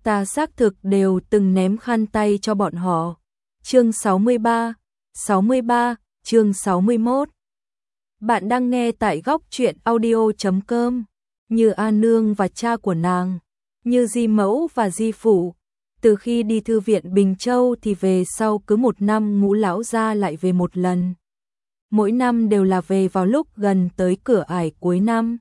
Ta xác thực đều từng ném khăn tay cho bọn họ. Chương 63, chương 61. Bạn đang nghe tại góc truyện audio.com. Như A Nương và cha của nàng, như Di Mẫu và Di Phụ. Từ khi đi thư viện Bình Châu thì về sau cứ một năm Ngũ lão gia lại về một lần. Mỗi năm đều là về vào lúc gần tới cửa ải cuối năm.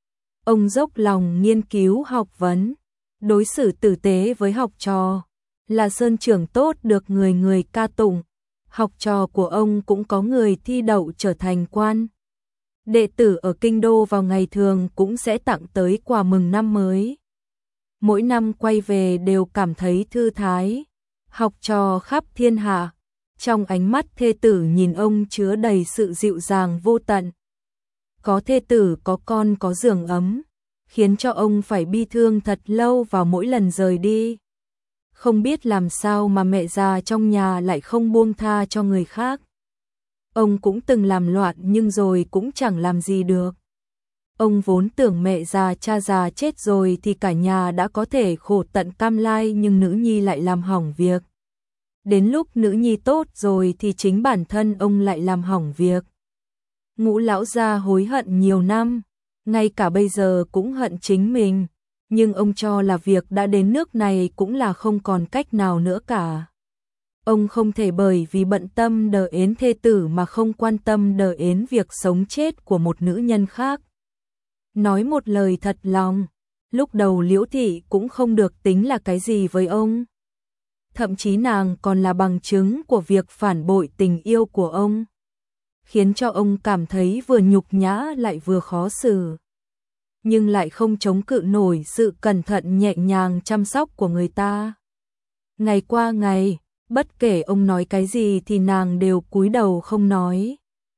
Ông dốc lòng nghiên cứu học vấn, đối xử tử tế với học trò, là sơn trưởng tốt được người người ca tụng. Học trò của ông cũng có người thi đậu trở thành quan. Đệ tử ở kinh đô vào ngày thường cũng sẽ tặng tới quà mừng năm mới. Mỗi năm quay về đều cảm thấy thư thái. Học trò khắp thiên hạ, trong ánh mắt thê tử nhìn ông chứa đầy sự dịu dàng vô tận. Có thê tử, có con, có giường ấm, khiến cho ông phải bi thương thật lâu vào mỗi lần rời đi. Không biết làm sao mà mẹ già trong nhà lại không buông tha cho người khác. Ông cũng từng làm loạn nhưng rồi cũng chẳng làm gì được. Ông vốn tưởng mẹ già cha già chết rồi thì cả nhà đã có thể khổ tận cam lai, nhưng nữ nhi lại làm hỏng việc. Đến lúc nữ nhi tốt rồi thì chính bản thân ông lại làm hỏng việc. Ngũ lão gia hối hận nhiều năm, ngay cả bây giờ cũng hận chính mình, nhưng ông cho là việc đã đến nước này cũng là không còn cách nào nữa cả. Ông không thể bởi vì bận tâm đờ ến thê tử mà không quan tâm đờ ến việc sống chết của một nữ nhân khác. Nói một lời thật lòng, lúc đầu Liễu thị cũng không được tính là cái gì với ông. Thậm chí nàng còn là bằng chứng của việc phản bội tình yêu của ông, khiến cho ông cảm thấy vừa nhục nhã lại vừa khó xử. Nhưng lại không chống cự nổi sự cẩn thận nhẹ nhàng chăm sóc của người ta. Ngày qua ngày, bất kể ông nói cái gì thì nàng đều cúi đầu không nói.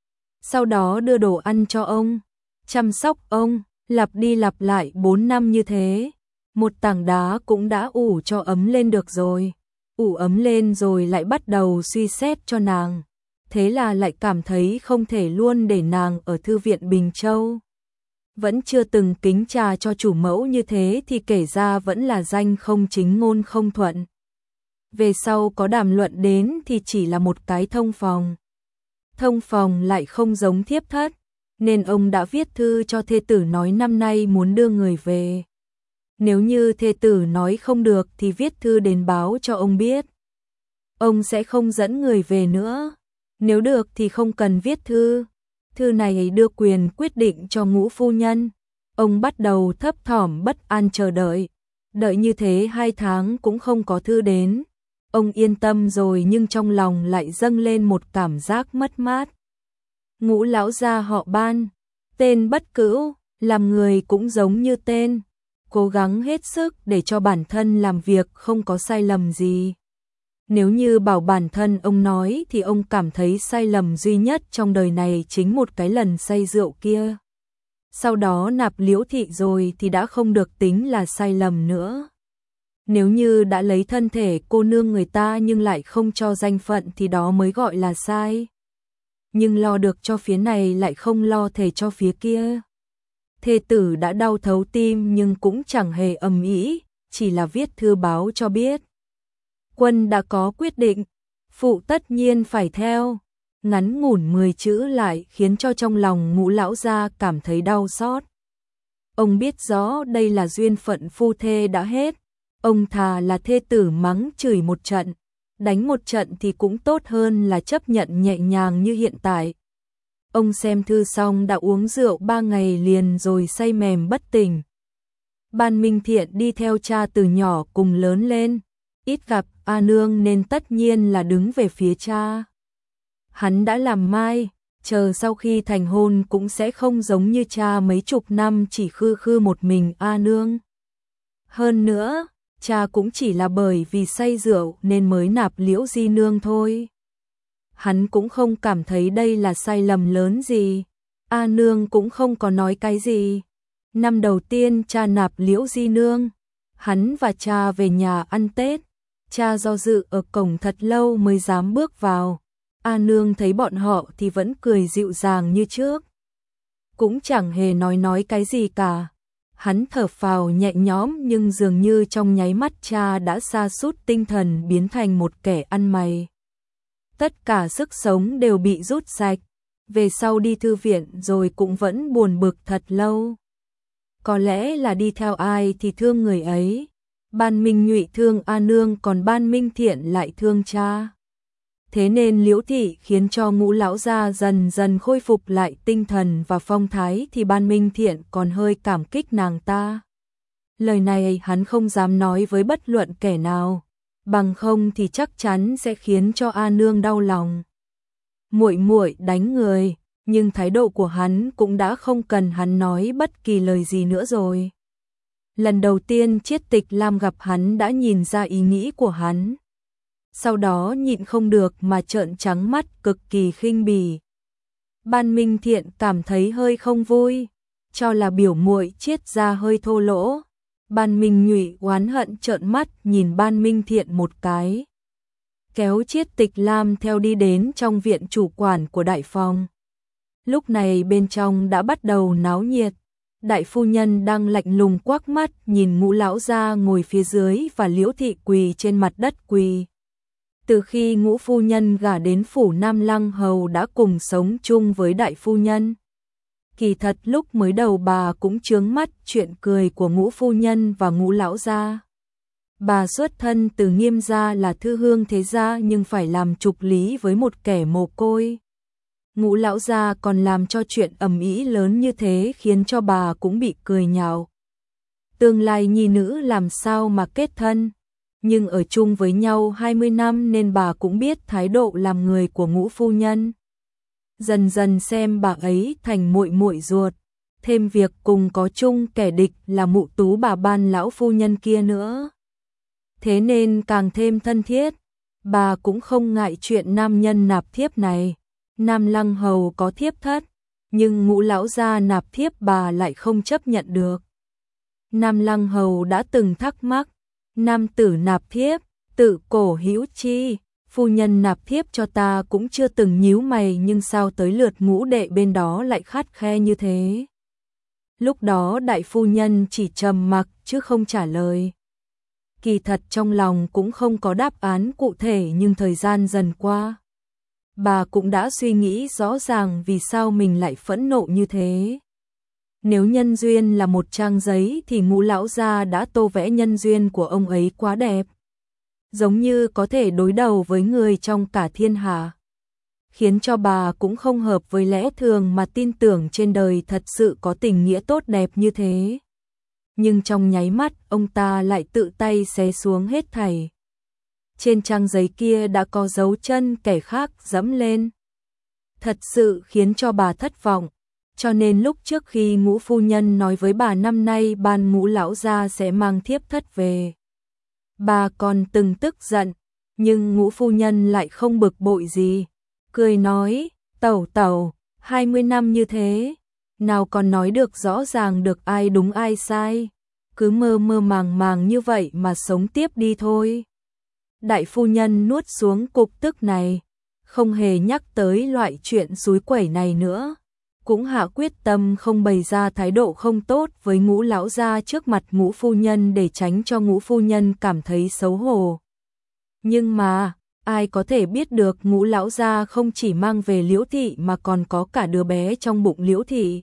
Sau đó đưa đồ ăn cho ông, chăm sóc ông, lặp đi lặp lại 4 năm như thế. Một tảng đá cũng đã ủ cho ấm lên được rồi. Ủ ấm lên rồi lại bắt đầu suy xét cho nàng. Thế là lại cảm thấy không thể luôn để nàng ở thư viện Bình Châu. Vẫn chưa từng kính trà cho chủ mẫu như thế thì kể ra vẫn là danh không chính ngôn không thuận. Về sau có đàm luận đến thì chỉ là một cái thông phòng. Thông phòng lại không giống thiếp thất, nên ông đã viết thư cho thê tử nói năm nay muốn đưa người về. Nếu như thê tử nói không được thì viết thư đến báo cho ông biết. Ông sẽ không dẫn người về nữa. Nếu được thì không cần viết thư. Thư này đưa quyền quyết định cho Ngũ phu nhân. Ông bắt đầu thấp thỏm bất an chờ đợi. Đợi như thế 2 tháng cũng không có thư đến. Ông yên tâm rồi nhưng trong lòng lại dâng lên một cảm giác mất mát. Ngũ lão gia họ Ban, tên Bất Cữu, làm người cũng giống như tên, cố gắng hết sức để cho bản thân làm việc không có sai lầm gì. Nếu như bảo bản thân ông nói thì ông cảm thấy sai lầm duy nhất trong đời này chính một cái lần say rượu kia. Sau đó nạp Liễu thị rồi thì đã không được tính là sai lầm nữa. Nếu như đã lấy thân thể cô nương người ta nhưng lại không cho danh phận thì đó mới gọi là sai. Nhưng lo được cho phía này lại không lo thể cho phía kia. Thê tử đã đau thấu tim nhưng cũng chẳng hề ầm ĩ, chỉ là viết thư báo cho biết. Quân đã có quyết định, phụ tất nhiên phải theo. Ngắn ngủn 10 chữ lại khiến cho trong lòng Ngũ lão gia cảm thấy đau xót. Ông biết rõ đây là duyên phận phu thê đã hết. Ông thà là thê tử mắng chửi một trận, đánh một trận thì cũng tốt hơn là chấp nhận nhẹ nhàng như hiện tại. Ông xem thư xong đã uống rượu 3 ngày liền rồi say mềm bất tỉnh. Ban Minh Thiện đi theo cha từ nhỏ cùng lớn lên, ít gặp A Nương nên tất nhiên là đứng về phía cha. Hắn đã làm mai, chờ sau khi thành hôn cũng sẽ không giống như cha mấy chục năm chỉ khư khư một mình A Nương. Hơn nữa, cha cũng chỉ là bởi vì say rượu nên mới nạp Liễu Di Nương thôi. Hắn cũng không cảm thấy đây là sai lầm lớn gì. A Nương cũng không có nói cái gì. Năm đầu tiên cha nạp Liễu Di Nương, hắn và cha về nhà ăn Tết. Cha do dự ở cổng thật lâu mới dám bước vào. A Nương thấy bọn họ thì vẫn cười dịu dàng như trước. Cũng chẳng hề nói cái gì cả. Hắn thở phào nhẹ nhõm nhưng dường như trong nháy mắt cha đã sa sút tinh thần biến thành một kẻ ăn mày. Tất cả sức sống đều bị rút sạch, về sau đi thư viện rồi cũng vẫn buồn bực thật lâu. Có lẽ là đi theo ai thì thương người ấy. Ban Minh Nhụy thương A Nương còn Ban Minh Thiện lại thương cha. Thế nên Liễu thị khiến cho Ngũ lão gia dần dần khôi phục lại tinh thần và phong thái thì Ban Minh Thiện còn hơi cảm kích nàng ta. Lời này hắn không dám nói với bất luận kẻ nào, bằng không thì chắc chắn sẽ khiến cho A Nương đau lòng. Muội muội đánh người, nhưng thái độ của hắn cũng đã không cần hắn nói bất kỳ lời gì nữa rồi. Lần đầu tiên Chiết Tịch Lam gặp hắn đã nhìn ra ý nghĩ của hắn. Sau đó nhịn không được mà trợn trắng mắt cực kỳ khinh bỉ. Ban Minh Thiện cảm thấy hơi không vui, cho là biểu muội Chiết ra hơi thô lỗ. Ban Minh Nhụy oán hận trợn mắt nhìn Ban Minh Thiện một cái, kéo Chiết Tịch Lam theo đi đến trong viện chủ quản của đại phòng. Lúc này bên trong đã bắt đầu náo nhiệt. Đại phu nhân đang lạnh lùng quắc mắt nhìn Ngũ lão gia ngồi phía dưới và Liễu thị quỳ trên mặt đất quỳ. Từ khi Ngũ phu nhân gả đến phủ Nam Lăng Hầu đã cùng sống chung với đại phu nhân. Kỳ thật lúc mới đầu bà cũng chướng mắt chuyện cười của Ngũ phu nhân và Ngũ lão gia. Bà xuất thân từ Nghiêm gia là thư hương thế gia nhưng phải làm trục lý với một kẻ mồ côi. Ngũ lão gia còn làm cho chuyện ầm ĩ lớn như thế khiến cho bà cũng bị cười nhạo. Tương lai nhi nữ làm sao mà kết thân, nhưng ở chung với nhau 20 năm nên bà cũng biết thái độ làm người của Ngũ phu nhân. Dần dần xem bà ấy thành muội muội ruột, thêm việc cùng có chung kẻ địch là mụ tú bà Ban lão phu nhân kia nữa. Thế nên càng thêm thân thiết, bà cũng không ngại chuyện nam nhân nạp thiếp này. Nam Lăng Hầu có thiếp thất, nhưng Ngũ lão gia nạp thiếp bà lại không chấp nhận được. Nam Lăng Hầu đã từng thắc mắc, nam tử nạp thiếp, tự cổ hữu chi, phu nhân nạp thiếp cho ta cũng chưa từng nhíu mày nhưng sao tới lượt Ngũ đệ bên đó lại khắt khe như thế. Lúc đó đại phu nhân chỉ trầm mặc chứ không trả lời. Kỳ thật trong lòng cũng không có đáp án cụ thể nhưng thời gian dần qua. Bà cũng đã suy nghĩ rõ ràng vì sao mình lại phẫn nộ như thế. Nếu nhân duyên là một trang giấy thì Ngũ lão gia đã tô vẽ nhân duyên của ông ấy quá đẹp. Giống như có thể đối đầu với người trong cả thiên hạ. Khiến cho bà cũng không hợp với lẽ thường mà tin tưởng trên đời thật sự có tình nghĩa tốt đẹp như thế. Nhưng trong nháy mắt ông ta lại tự tay xé xuống hết thảy. Trên trang giấy kia đã có dấu chân kẻ khác dẫm lên. Thật sự khiến cho bà thất vọng. Cho nên lúc trước khi Ngũ phu nhân nói với bà năm nay Ban Ngũ lão gia sẽ mang thiếp thất về, bà còn từng tức giận, nhưng Ngũ phu nhân lại không bực bội gì, cười nói, tẩu tẩu, 20 năm như thế, nào còn nói được rõ ràng được ai đúng ai sai, cứ mơ mơ màng màng như vậy mà sống tiếp đi thôi. Đại phu nhân nuốt xuống cục tức này, không hề nhắc tới loại chuyện xúi quẩy này nữa, cũng hạ quyết tâm không bày ra thái độ không tốt với Ngũ lão gia trước mặt Ngũ phu nhân để tránh cho Ngũ phu nhân cảm thấy xấu hổ. Nhưng mà, ai có thể biết được Ngũ lão gia không chỉ mang về Liễu thị mà còn có cả đứa bé trong bụng Liễu thị.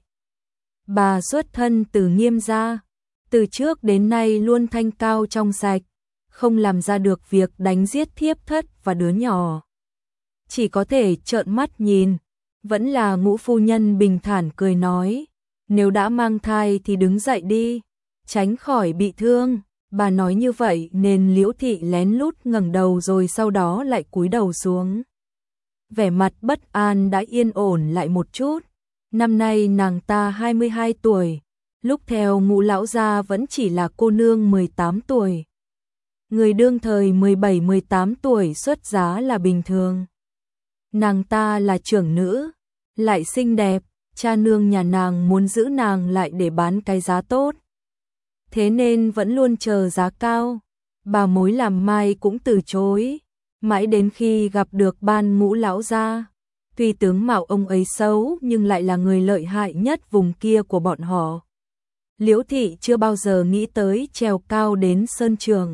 Bà xuất thân từ Nghiêm gia, từ trước đến nay luôn thanh cao trong sạch, không làm ra được việc đánh giết thiếp thất và đứa nhỏ. Chỉ có thể trợn mắt nhìn, vẫn là Ngũ phu nhân bình thản cười nói, nếu đã mang thai thì đứng dậy đi, tránh khỏi bị thương. Bà nói như vậy nên Liễu thị lén lút ngẩng đầu rồi sau đó lại cúi đầu xuống. Vẻ mặt bất an đã yên ổn lại một chút. Năm nay nàng ta 22 tuổi, lúc theo Ngũ lão gia vẫn chỉ là cô nương 18 tuổi. Người đương thời 17-18 tuổi xuất giá là bình thường. Nàng ta là trưởng nữ, lại xinh đẹp, cha nương nhà nàng muốn giữ nàng lại để bán cái giá tốt. Thế nên vẫn luôn chờ giá cao, bà mối làm mai cũng từ chối, mãi đến khi gặp được Ban Ngũ lão gia. Tuy tướng mạo ông ấy xấu nhưng lại là người lợi hại nhất vùng kia của bọn họ. Liễu Thị chưa bao giờ nghĩ tới trèo cao đến sơn trường.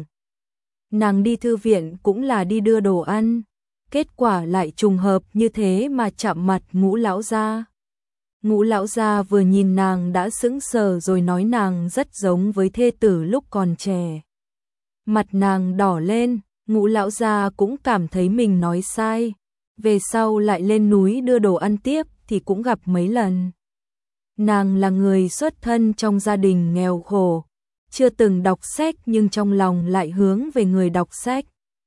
Nàng đi thư viện cũng là đi đưa đồ ăn, kết quả lại trùng hợp như thế mà chạm mặt Ngũ lão gia. Ngũ lão gia vừa nhìn nàng đã sững sờ rồi nói nàng rất giống với thê tử lúc còn trẻ. Mặt nàng đỏ lên, Ngũ lão gia cũng cảm thấy mình nói sai. Về sau lại lên núi đưa đồ ăn tiếp thì cũng gặp mấy lần. Nàng là người xuất thân trong gia đình nghèo khổ, chưa từng đọc sách nhưng trong lòng lại hướng về người đọc sách.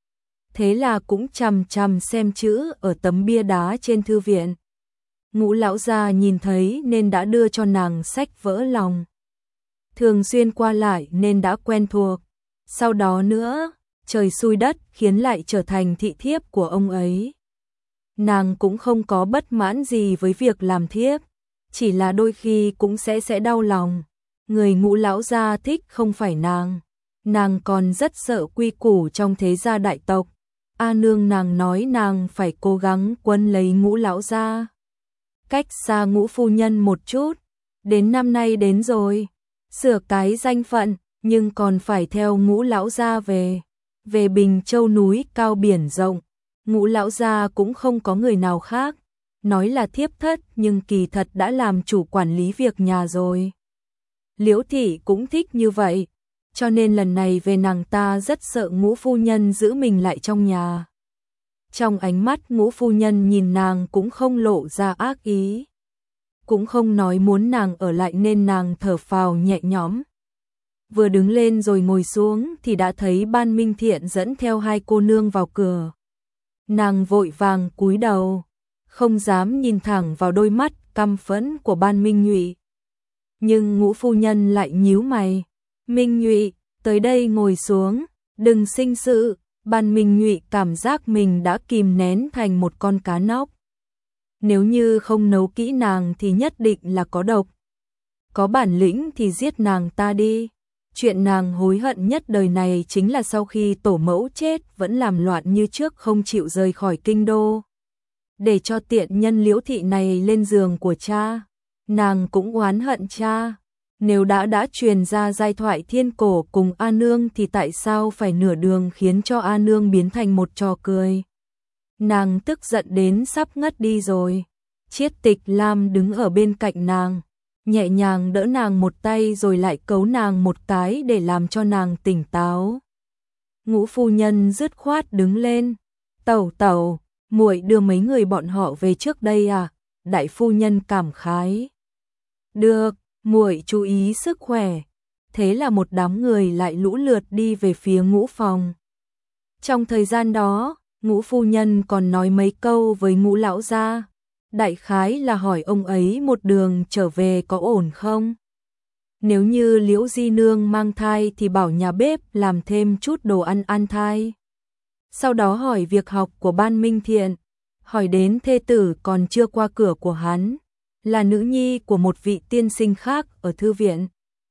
Thế là cũng chằm chằm xem chữ ở tấm bia đá trên thư viện. Ngũ lão gia nhìn thấy nên đã đưa cho nàng sách vỡ lòng. Thường xuyên qua lại nên đã quen thuộc. Sau đó nữa, trời xui đất khiến lại trở thành thị thiếp của ông ấy. Nàng cũng không có bất mãn gì với việc làm thiếp, chỉ là đôi khi cũng sẽ đau lòng. Người Ngũ lão gia thích không phải nàng còn rất sợ quy củ trong thế gia đại tộc. A nương nàng nói nàng phải cố gắng quấn lấy Ngũ lão gia, cách xa Ngũ phu nhân một chút. Đến năm nay đến rồi, sửa cái danh phận, nhưng còn phải theo Ngũ lão gia về Bình Châu núi cao biển rộng. Ngũ lão gia cũng không có người nào khác, nói là thiếp thất nhưng kỳ thật đã làm chủ quản lý việc nhà rồi. Liễu Thị cũng thích như vậy, cho nên lần này về nàng ta rất sợ Ngũ phu nhân giữ mình lại trong nhà. Trong ánh mắt Ngũ phu nhân nhìn nàng cũng không lộ ra ác ý, cũng không nói muốn nàng ở lại nên nàng thở phào nhẹ nhõm. Vừa đứng lên rồi ngồi xuống thì đã thấy Ban Minh Thiện dẫn theo hai cô nương vào cửa. Nàng vội vàng cúi đầu, không dám nhìn thẳng vào đôi mắt căm phẫn của Ban Minh Nhụy. Nhưng Ngũ phu nhân lại nhíu mày. Minh Nhụy, tới đây ngồi xuống, đừng sinh sự. Ban Minh Nhụy cảm giác mình đã kìm nén thành một con cá nóc. Nếu như không nấu kỹ nàng thì nhất định là có độc. Có bản lĩnh thì giết nàng ta đi. Chuyện nàng hối hận nhất đời này chính là sau khi tổ mẫu chết vẫn làm loạn như trước không chịu rời khỏi kinh đô. Để cho tiện nhân Liễu Thị này lên giường của cha. Nàng cũng oán hận cha. Nếu đã truyền ra giai thoại thiên cổ cùng A Nương thì tại sao phải nửa đường khiến cho A Nương biến thành một trò cười. Nàng tức giận đến sắp ngất đi rồi. Chiết Tịch Lam đứng ở bên cạnh nàng, nhẹ nhàng đỡ nàng một tay rồi lại cấu nàng một cái để làm cho nàng tỉnh táo. Ngũ phu nhân dứt khoát đứng lên. Tẩu tẩu, muội đưa mấy người bọn họ về trước đây à? Đại phu nhân cảm khái. Được, muội chú ý sức khỏe. Thế là một đám người lại lũ lượt đi về phía Ngũ phòng. Trong thời gian đó, Ngũ phu nhân còn nói mấy câu với Ngũ lão gia. Đại khái là hỏi ông ấy một đường trở về có ổn không? Nếu như Liễu Di Nương mang thai thì bảo nhà bếp làm thêm chút đồ ăn thai. Sau đó hỏi việc học của Ban Minh Thiện, hỏi đến thê tử còn chưa qua cửa của hắn, là nữ nhi của một vị tiên sinh khác ở thư viện.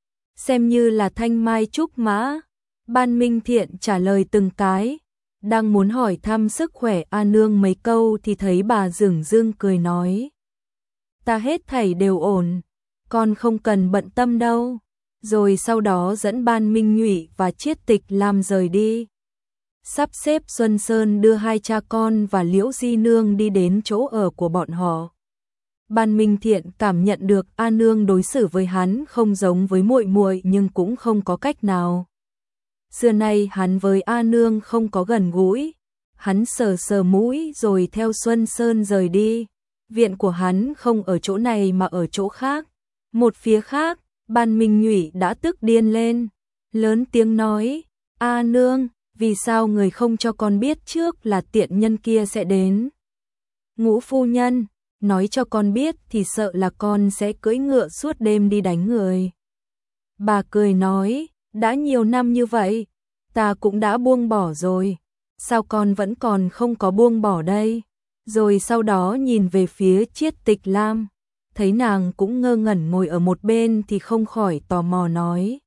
Xem như là thanh mai trúc mã. Ban Minh Thiện trả lời từng cái. Đang muốn hỏi thăm sức khỏe A Nương mấy câu thì thấy bà dửng dưng cười nói. Ta hết thảy đều ổn, con không cần bận tâm đâu. Rồi sau đó dẫn Ban Minh Nhụy và Chiết Tịch Lam rời đi. Sắp xếp Xuân Sơn đưa hai cha con và Liễu Di Nương đi đến chỗ ở của bọn họ. Ban Minh Thiện cảm nhận được A Nương đối xử với hắn không giống với muội muội nhưng cũng không có cách nào. Xưa nay hắn với A Nương không có gần gũi, hắn sờ sờ mũi rồi theo Xuân Sơn rời đi. Viện của hắn không ở chỗ này mà ở chỗ khác. Một phía khác, Ban Minh Nhụy đã tức điên lên, lớn tiếng nói, A Nương, vì sao người không cho con biết trước là tiện nhân kia sẽ đến? Ngũ phu nhân, nói cho con biết thì sợ là con sẽ cưỡi ngựa suốt đêm đi đánh người. Bà cười nói, đã nhiều năm như vậy, ta cũng đã buông bỏ rồi, sao con vẫn còn không có buông bỏ đây? Rồi sau đó nhìn về phía Chiết Tịch Lam, thấy nàng cũng ngơ ngẩn ngồi ở một bên thì không khỏi tò mò nói.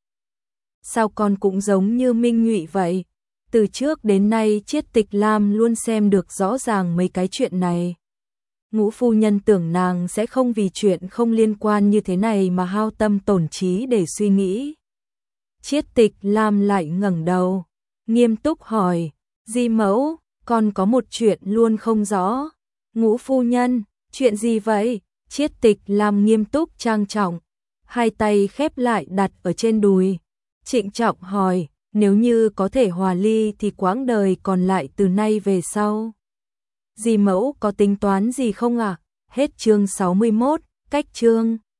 Sao con cũng giống như Minh Nhụy vậy? Từ trước đến nay Chiết Tịch Lam luôn xem được rõ ràng mấy cái chuyện này. Ngũ phu nhân tưởng nàng sẽ không vì chuyện không liên quan như thế này mà hao tâm tổn trí để suy nghĩ. Chiết Tịch Lam lại ngẩng đầu, nghiêm túc hỏi, Di mẫu, con có một chuyện luôn không rõ. Ngũ phu nhân, chuyện gì vậy? Chiết Tịch Lam nghiêm túc trang trọng, hai tay khép lại đặt ở trên đùi, trịnh trọng hỏi, nếu như có thể hòa ly thì quãng đời còn lại từ nay về sau. Di mẫu có tính toán gì không ạ? Hết chương 61, cách chương.